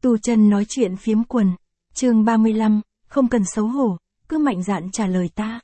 Tu chân nói chuyện phiếm quần. Chương 35, không cần xấu hổ, cứ mạnh dạn trả lời ta.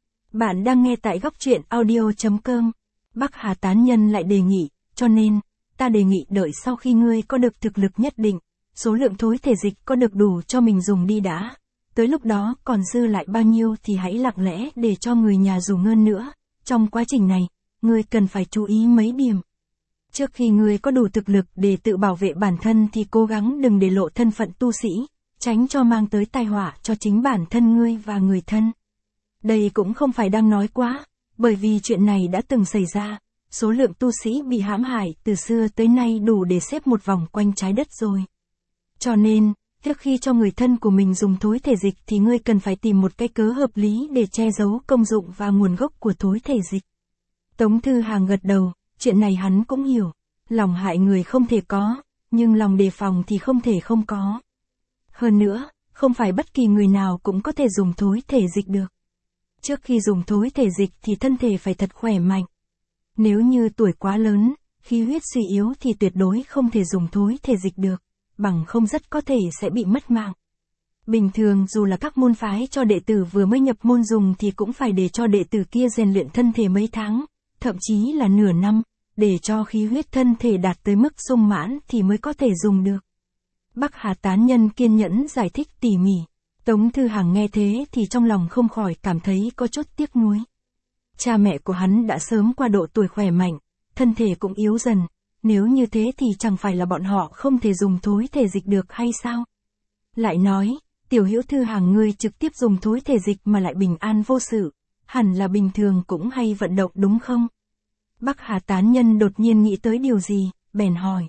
Bạn đang nghe tại góc truyện audio.com. Bắc Hà tán nhân lại đề nghị, cho nên, ta đề nghị đợi sau khi ngươi có được thực lực nhất định, số lượng thối thể dịch có được đủ cho mình dùng đi đã. Tới lúc đó còn dư lại bao nhiêu thì hãy lặng lẽ để cho người nhà dùng hơn nữa. Trong quá trình này, ngươi cần phải chú ý mấy điểm. Trước khi ngươi có đủ thực lực để tự bảo vệ bản thân thì cố gắng đừng để lộ thân phận tu sĩ, tránh cho mang tới tai họa cho chính bản thân ngươi và người thân. Đây cũng không phải đang nói quá, bởi vì chuyện này đã từng xảy ra, số lượng tu sĩ bị hãm hại từ xưa tới nay đủ để xếp một vòng quanh trái đất rồi. Cho nên, trước khi cho người thân của mình dùng thối thể dịch thì ngươi cần phải tìm một cái cớ hợp lý để che giấu công dụng và nguồn gốc của thối thể dịch. Tống Thư Hàng gật đầu, chuyện này hắn cũng hiểu, lòng hại người không thể có, nhưng lòng đề phòng thì không thể không có. Hơn nữa, không phải bất kỳ người nào cũng có thể dùng thối thể dịch được. Trước khi dùng thối thể dịch thì thân thể phải thật khỏe mạnh. Nếu như tuổi quá lớn, khí huyết suy yếu thì tuyệt đối không thể dùng thối thể dịch được, bằng không rất có thể sẽ bị mất mạng. Bình thường dù là các môn phái cho đệ tử vừa mới nhập môn dùng thì cũng phải để cho đệ tử kia rèn luyện thân thể mấy tháng, thậm chí là nửa năm, để cho khí huyết thân thể đạt tới mức sung mãn thì mới có thể dùng được. Bắc Hà tán nhân kiên nhẫn giải thích tỉ mỉ. Tống Thư Hàng nghe thế thì trong lòng không khỏi cảm thấy có chút tiếc nuối. Cha mẹ của hắn đã sớm qua độ tuổi khỏe mạnh, thân thể cũng yếu dần, nếu như thế thì chẳng phải là bọn họ không thể dùng thối thể dịch được hay sao? Lại nói, tiểu hữu Thư Hàng ngươi trực tiếp dùng thối thể dịch mà lại bình an vô sự, hẳn là bình thường cũng hay vận động đúng không? Bắc Hà tán nhân đột nhiên nghĩ tới điều gì, bèn hỏi.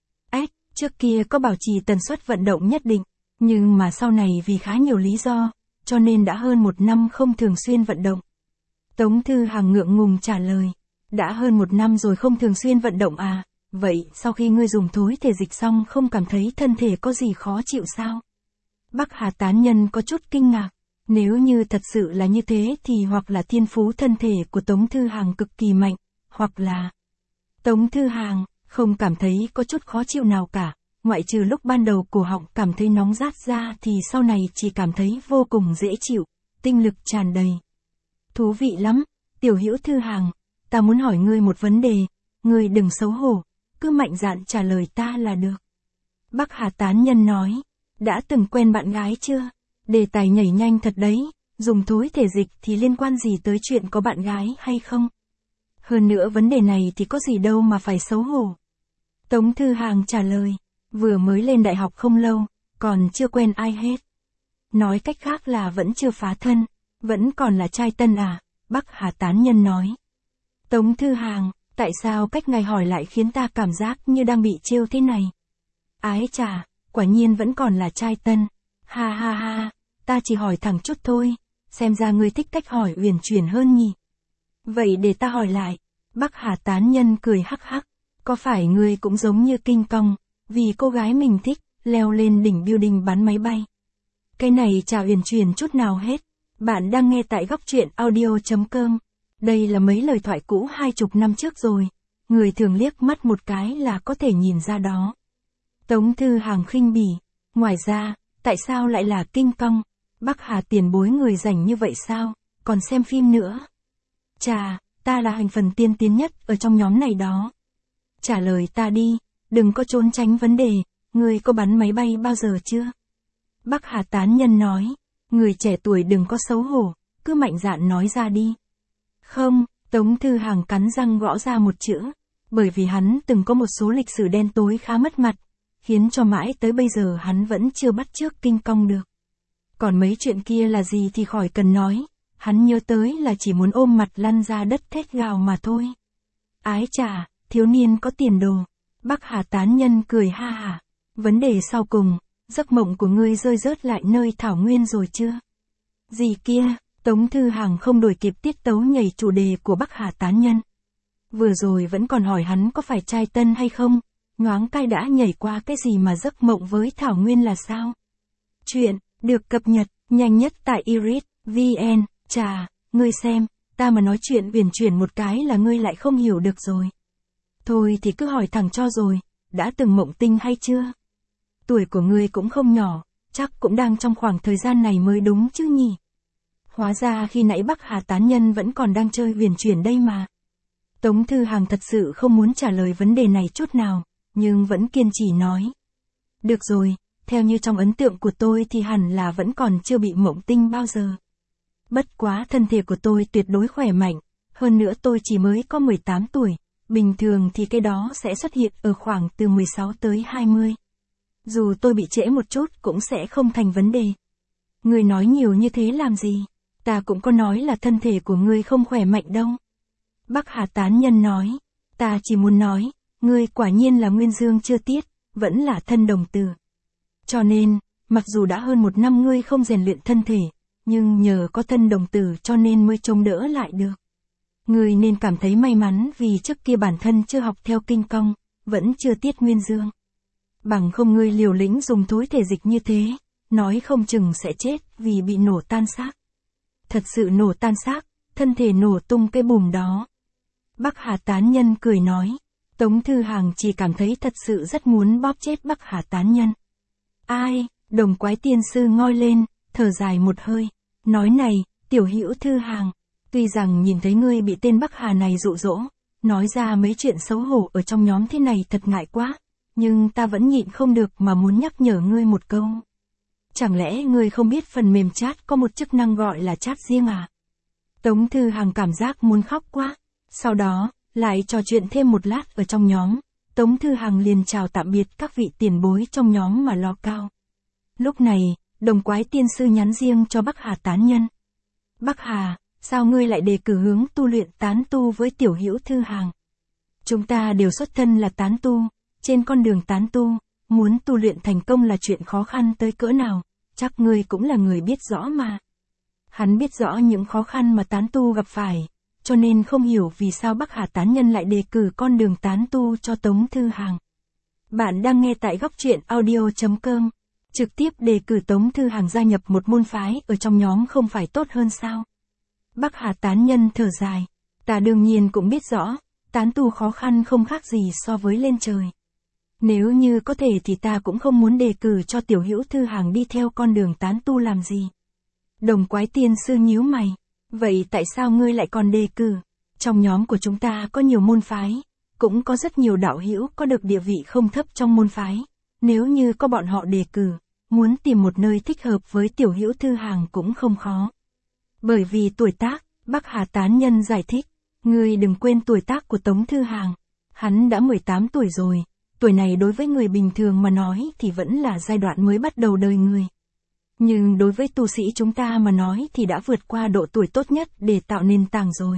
Trước kia có bảo trì tần suất vận động nhất định, nhưng mà sau này vì khá nhiều lý do, cho nên đã hơn 1 năm không thường xuyên vận động. Tống Thư Hàng ngượng ngùng trả lời, đã hơn 1 năm rồi không thường xuyên vận động à, vậy sau khi ngươi dùng thối thể dịch xong không cảm thấy thân thể có gì khó chịu sao? Bắc Hà tán nhân có chút kinh ngạc, nếu như thật sự là như thế thì hoặc là thiên phú thân thể của Tống Thư Hàng cực kỳ mạnh, hoặc là Tống Thư Hàng không cảm thấy có chút khó chịu nào cả, ngoại trừ lúc ban đầu cổ họng cảm thấy nóng rát ra thì sau này chỉ cảm thấy vô cùng dễ chịu, tinh lực tràn đầy. Thú vị lắm, tiểu hữu Thư Hàng, ta muốn hỏi ngươi một vấn đề, ngươi đừng xấu hổ, cứ mạnh dạn trả lời ta là được. Bắc Hà tán nhân nói, đã từng quen bạn gái chưa? Đề tài nhảy nhanh thật đấy, dùng thối thể dịch thì liên quan gì tới chuyện có bạn gái hay không? Hơn nữa vấn đề này thì có gì đâu mà phải xấu hổ. Tống Thư Hàng trả lời, vừa mới lên đại học không lâu, còn chưa quen ai hết. Nói cách khác là vẫn chưa phá thân, vẫn còn là trai tân à, Bắc Hà tán nhân nói. Tống Thư Hàng, tại sao cách ngài hỏi lại khiến ta cảm giác như đang bị trêu thế này? Ái chà, quả nhiên vẫn còn là trai tân. Ha ha ha, ta chỉ hỏi thẳng chút thôi, xem ra ngươi thích cách hỏi uyển chuyển hơn nhỉ. Vậy để ta hỏi lại, Bắc Hà tán nhân cười hắc hắc, có phải ngươi cũng giống như King Kong, vì cô gái mình thích, leo lên đỉnh building bắn máy bay? Cái này chả uyển chuyển chút nào hết. Bạn đang nghe tại góc truyện audio.com. Đây là mấy lời thoại cũ 20 năm trước rồi, người thường liếc mắt một cái là có thể nhìn ra đó. Tống Thư Hàng khinh bỉ, ngoài ra, tại sao lại là King Kong? Bắc Hà tiền bối người rảnh như vậy sao, còn xem phim nữa? Chà, ta là thành phần tiên tiến nhất ở trong nhóm này đó. Trả lời ta đi, đừng có trốn tránh vấn đề, ngươi có bắn máy bay bao giờ chưa? Bắc Hà tán nhân nói, người trẻ tuổi đừng có xấu hổ, cứ mạnh dạn nói ra đi. Không, Tống Thư Hàng cắn răng gõ ra một chữ, bởi vì hắn từng có một số lịch sử đen tối khá mất mặt, khiến cho mãi tới bây giờ hắn vẫn chưa bắt chước King Kong được. Còn mấy chuyện kia là gì thì khỏi cần nói, hắn nhớ tới là chỉ muốn ôm mặt lăn ra đất thét gào mà thôi. Ái chà, thiếu niên có tiền đồ. Bắc Hà tán nhân cười ha hả. Vấn đề sau cùng, giấc mộng của ngươi rơi rớt lại nơi thảo nguyên rồi chưa? Gì kia, Tống Thư Hàng không đuổi kịp tiết tấu nhảy chủ đề của Bắc Hà tán nhân. Vừa rồi vẫn còn hỏi hắn có phải trai tân hay không, nhoáng cái đã nhảy qua cái gì mà giấc mộng với thảo nguyên là sao? Chuyện, được cập nhật, nhanh nhất tại Iris, VN, chà, ngươi xem, ta mà nói chuyện uyển chuyển một cái là ngươi lại không hiểu được rồi. Thôi thì cứ hỏi thẳng cho rồi, đã từng mộng tinh hay chưa? tuổi của ngươi cũng không nhỏ, chắc cũng đang trong khoảng thời gian này mới đúng chứ nhỉ? Hóa ra khi nãy Bắc Hà tán nhân vẫn còn đang chơi huyền chuyển đây mà. Tống Thư Hằng thật sự không muốn trả lời vấn đề này chút nào, nhưng vẫn kiên trì nói. Được rồi, theo như trong ấn tượng của tôi thì hẳn là vẫn còn chưa bị mộng tinh bao giờ. Bất quá thân thể của tôi tuyệt đối khỏe mạnh, hơn nữa tôi chỉ mới có 18 tuổi, bình thường thì cái đó sẽ xuất hiện ở khoảng từ 16 tới 20. Dù tôi bị trễ một chút cũng sẽ không thành vấn đề. Ngươi nói nhiều như thế làm gì? Ta cũng có nói là thân thể của ngươi không khỏe mạnh đâu. Bắc Hà tán nhân nói, ta chỉ muốn nói, ngươi quả nhiên là nguyên dương chưa tiết, vẫn là thân đồng tử. Cho nên, mặc dù đã hơn 1 năm ngươi không rèn luyện thân thể, nhưng nhờ có thân đồng tử cho nên mới chống đỡ lại được. Ngươi nên cảm thấy may mắn vì trước kia bản thân chưa học theo kinh công, vẫn chưa tiết nguyên dương. Bằng không ngươi liều lĩnh dùng thối thể dịch như thế, nói không chừng sẽ chết vì bị nổ tan xác. Thật sự nổ tan xác, thân thể nổ tung cái bùm đó. Bắc Hà tán nhân cười nói. Tống Thư Hằng chỉ cảm thấy thật sự rất muốn bóp chết Bắc Hà tán nhân. Ai, Đồng Quái tiên sư ngoi lên, thở dài một hơi, nói này, tiểu hữu Thư Hằng, tuy rằng nhìn thấy ngươi bị tên Bắc Hà này dụ dỗ, nói ra mấy chuyện xấu hổ ở trong nhóm thế này thật ngại quá, nhưng ta vẫn nhịn không được mà muốn nhắc nhở ngươi một câu. Chẳng lẽ ngươi không biết phần mềm chat có một chức năng gọi là chat riêng à? Tống Thư Hằng cảm giác muốn khóc quá, sau đó, lại trò chuyện thêm một lát ở trong nhóm, Tống Thư Hằng liền chào tạm biệt các vị tiền bối trong nhóm mà lo cao. Lúc này, Đồng Quái tiên sư nhắn riêng cho Bắc Hà tán nhân. Bắc Hà, sao ngươi lại đề cử hướng tu luyện tán tu với tiểu hữu Thư Hằng? Chúng ta đều xuất thân là tán tu, trên con đường tán tu, muốn tu luyện thành công là chuyện khó khăn tới cỡ nào, chắc ngươi cũng là người biết rõ mà. Hắn biết rõ những khó khăn mà tán tu gặp phải, cho nên không hiểu vì sao Bắc Hà tán nhân lại đề cử con đường tán tu cho Tống Thư Hằng. Bạn đang nghe tại góc truyện audio.com, trực tiếp đề cử Tống Thư Hằng gia nhập một môn phái ở trong nhóm không phải tốt hơn sao? Bắc Hà tán nhân thở dài, ta đương nhiên cũng biết rõ, tán tu khó khăn không khác gì so với lên trời. Nếu như có thể thì ta cũng không muốn đề cử cho tiểu hữu Thư Hằng đi theo con đường tán tu làm gì. Đồng Quái tiên sư nhíu mày, vậy tại sao ngươi lại còn đề cử? Trong nhóm của chúng ta có nhiều môn phái, cũng có rất nhiều đạo hữu có được địa vị không thấp trong môn phái. Nếu như có bọn họ đề cử, muốn tìm một nơi thích hợp với tiểu hữu Thư Hằng cũng không khó. Bởi vì tuổi tác, Bắc Hà tán nhân giải thích, ngươi đừng quên tuổi tác của Tống Thư Hằng. Hắn đã 18 tuổi rồi, tuổi này đối với người bình thường mà nói thì vẫn là giai đoạn mới bắt đầu đời người. Nhưng đối với tu sĩ chúng ta mà nói thì đã vượt qua độ tuổi tốt nhất để tạo nền tảng rồi.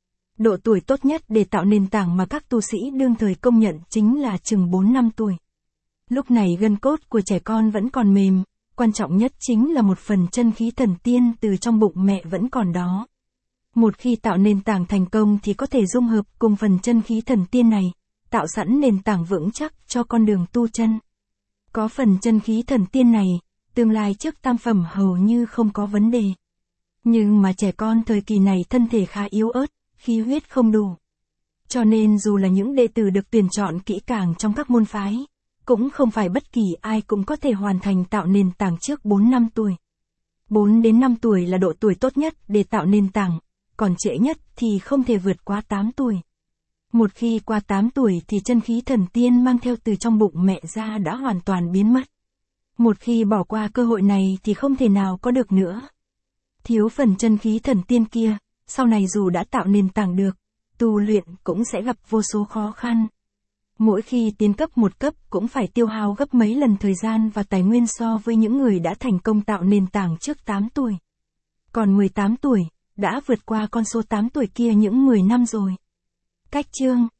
Độ tuổi tốt nhất để tạo nền tảng mà các tu sĩ đương thời công nhận chính là chừng 4 năm tuổi. Lúc này gân cốt của trẻ con vẫn còn mềm, quan trọng nhất chính là một phần chân khí thần tiên từ trong bụng mẹ vẫn còn đó. Một khi tạo nền tảng thành công thì có thể dung hợp cùng phần chân khí thần tiên này, tạo sẵn nền tảng vững chắc cho con đường tu chân. Có phần chân khí thần tiên này, tương lai trước tam phẩm hầu như không có vấn đề. Nhưng mà trẻ con thời kỳ này thân thể khá yếu ớt, khí huyết không đủ. Cho nên dù là những đệ tử được tuyển chọn kỹ càng trong các môn phái, cũng không phải bất kỳ ai cũng có thể hoàn thành tạo nền tảng trước 4 năm tuổi. 4 đến 5 tuổi là độ tuổi tốt nhất để tạo nền tảng, còn trễ nhất thì không thể vượt qua 8 tuổi. Một khi qua 8 tuổi thì chân khí thần tiên mang theo từ trong bụng mẹ ra đã hoàn toàn biến mất. Một khi bỏ qua cơ hội này thì không thể nào có được nữa. Thiếu phần chân khí thần tiên kia, sau này dù đã tạo nền tảng được, tu luyện cũng sẽ gặp vô số khó khăn. Mỗi khi tiến cấp một cấp cũng phải tiêu hao gấp mấy lần thời gian và tài nguyên so với những người đã thành công tạo nền tảng trước 8 tuổi. Còn 18 tuổi, đã vượt qua con số 8 tuổi kia những 10 năm rồi. Cách chương